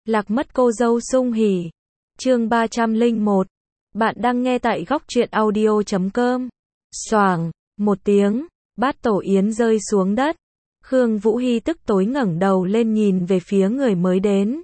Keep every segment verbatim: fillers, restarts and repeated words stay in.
Lạc mất cô dâu sung hỉ. Chương ba trăm lẻ một. Bạn đang nghe tại góc truyện audio chấm com. Xoàng, một tiếng, bát tổ yến rơi xuống đất. Khương Vũ Hi tức tối ngẩng đầu lên nhìn về phía người mới đến.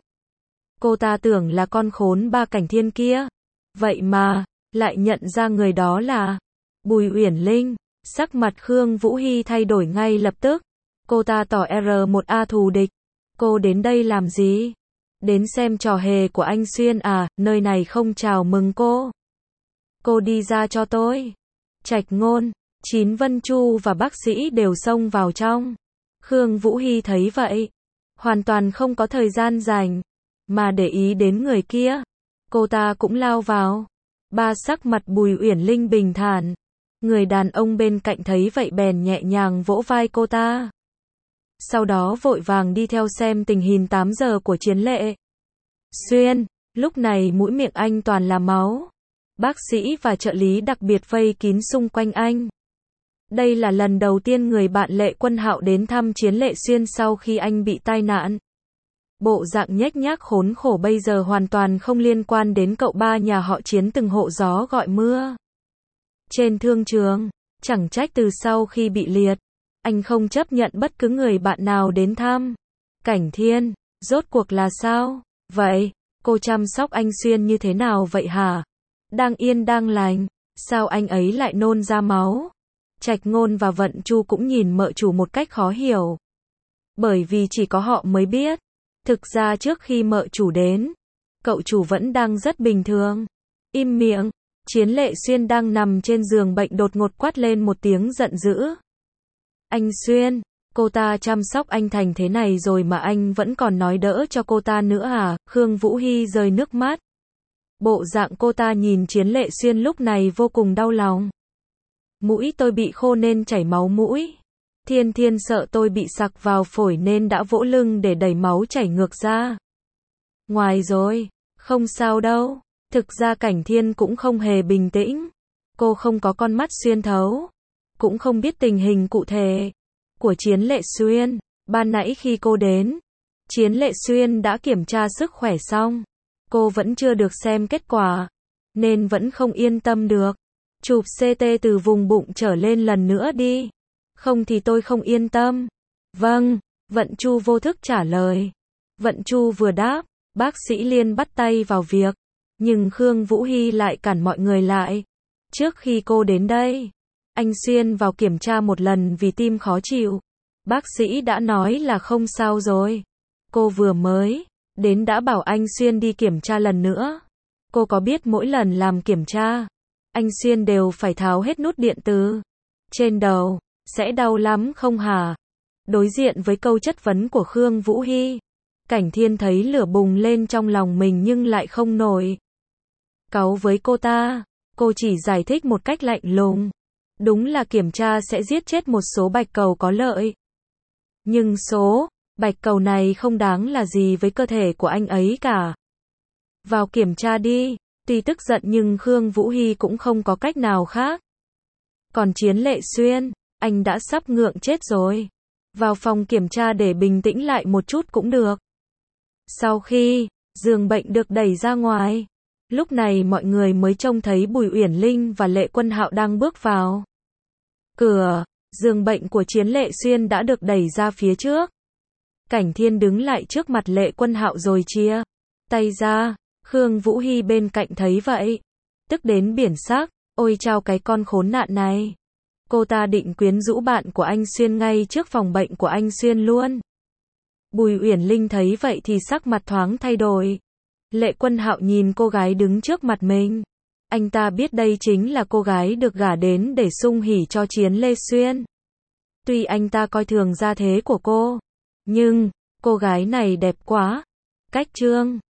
Cô ta tưởng là con khốn ba cảnh thiên kia. Vậy mà, lại nhận ra người đó là Bùi Uyển Linh. Sắc mặt Khương Vũ Hi thay đổi ngay lập tức. Cô ta tỏ R một A thù địch. Cô đến đây làm gì? Đến xem trò hề của anh Xuyên à, nơi này không chào mừng cô. Cô đi ra cho tôi. Trạch Ngôn, Chín Vân Chu và bác sĩ đều xông vào trong. Khương Vũ Hi thấy vậy, hoàn toàn không có thời gian dành mà để ý đến người kia. Cô ta cũng lao vào. Ba sắc mặt Bùi Uyển Linh bình thản. Người đàn ông bên cạnh thấy vậy bèn nhẹ nhàng vỗ vai cô ta. Sau đó vội vàng đi theo xem tình hình tám giờ của Chiến Lệ Xuyên. Lúc này mũi miệng anh toàn là máu. Bác sĩ và trợ lý đặc biệt vây kín xung quanh anh. Đây là lần đầu tiên người bạn Lệ Quân Hạo đến thăm Chiến Lệ Xuyên sau khi anh bị tai nạn. Bộ dạng nhếch nhác khốn khổ bây giờ hoàn toàn không liên quan đến cậu ba nhà họ Chiến từng hộ gió gọi mưa. Trên thương trường, chẳng trách từ sau khi bị liệt, anh không chấp nhận bất cứ người bạn nào đến thăm. Cảnh Thiên, rốt cuộc là sao? Vậy, cô chăm sóc anh Xuyên như thế nào vậy hả? Đang yên đang lành, sao anh ấy lại nôn ra máu? Trạch Ngôn và Vận Chu cũng nhìn mợ chủ một cách khó hiểu. Bởi vì chỉ có họ mới biết. Thực ra trước khi mợ chủ đến, cậu chủ vẫn đang rất bình thường. Im miệng. Chiến Lệ Xuyên đang nằm trên giường bệnh đột ngột quát lên một tiếng giận dữ. Anh Xuyên, cô ta chăm sóc anh thành thế này rồi mà anh vẫn còn nói đỡ cho cô ta nữa à? Khương Vũ Hi rơi nước mắt. Bộ dạng cô ta nhìn Chiến Lệ Xuyên lúc này vô cùng đau lòng. Mũi tôi bị khô nên chảy máu mũi. Thiên Thiên sợ tôi bị sặc vào phổi nên đã vỗ lưng để đẩy máu chảy ngược ra. Ngoài rồi, không sao đâu. Thực ra Cảnh Thiên cũng không hề bình tĩnh. Cô không có con mắt xuyên thấu, cũng không biết tình hình cụ thể của Chiến Lệ Xuyên. Ban nãy khi cô đến, Chiến Lệ Xuyên đã kiểm tra sức khỏe xong. Cô vẫn chưa được xem kết quả, nên vẫn không yên tâm được. Chụp xê tê từ vùng bụng trở lên lần nữa đi. Không thì tôi không yên tâm. Vâng, Vận Chu vô thức trả lời. Vận Chu vừa đáp, bác sĩ liền bắt tay vào việc. Nhưng Khương Vũ Hi lại cản mọi người lại. Trước khi cô đến đây, anh Xuyên vào kiểm tra một lần vì tim khó chịu. Bác sĩ đã nói là không sao rồi. Cô vừa mới đến đã bảo anh Xuyên đi kiểm tra lần nữa. Cô có biết mỗi lần làm kiểm tra, anh Xuyên đều phải tháo hết nút điện từ trên đầu, sẽ đau lắm không hả? Đối diện với câu chất vấn của Khương Vũ Hi, Cảnh Thiên thấy lửa bùng lên trong lòng mình nhưng lại không nổi cáu với cô ta. Cô chỉ giải thích một cách lạnh lùng. Đúng là kiểm tra sẽ giết chết một số bạch cầu có lợi. Nhưng số bạch cầu này không đáng là gì với cơ thể của anh ấy cả. Vào kiểm tra đi. Tuy tức giận nhưng Khương Vũ Hi cũng không có cách nào khác. Còn Chiến Lệ Xuyên, anh đã sắp ngượng chết rồi. Vào phòng kiểm tra để bình tĩnh lại một chút cũng được. Sau khi giường bệnh được đẩy ra ngoài, lúc này mọi người mới trông thấy Bùi Uyển Linh và Lệ Quân Hạo đang bước vào. Cửa giường bệnh của Chiến Lệ Xuyên đã được đẩy ra phía trước. Cảnh Thiên đứng lại trước mặt Lệ Quân Hạo rồi chia tay ra. Khương Vũ Hi bên cạnh thấy vậy, tức đến biển sắc. Ôi chao, cái con khốn nạn này. Cô ta định quyến rũ bạn của anh Xuyên ngay trước phòng bệnh của anh Xuyên luôn. Bùi Uyển Linh thấy vậy thì sắc mặt thoáng thay đổi. Lệ Quân Hạo nhìn cô gái đứng trước mặt mình. Anh ta biết đây chính là cô gái được gả đến để sung hỉ cho Chiến Lệ Xuyên. Tuy anh ta coi thường gia thế của cô, nhưng cô gái này đẹp quá. Cách trương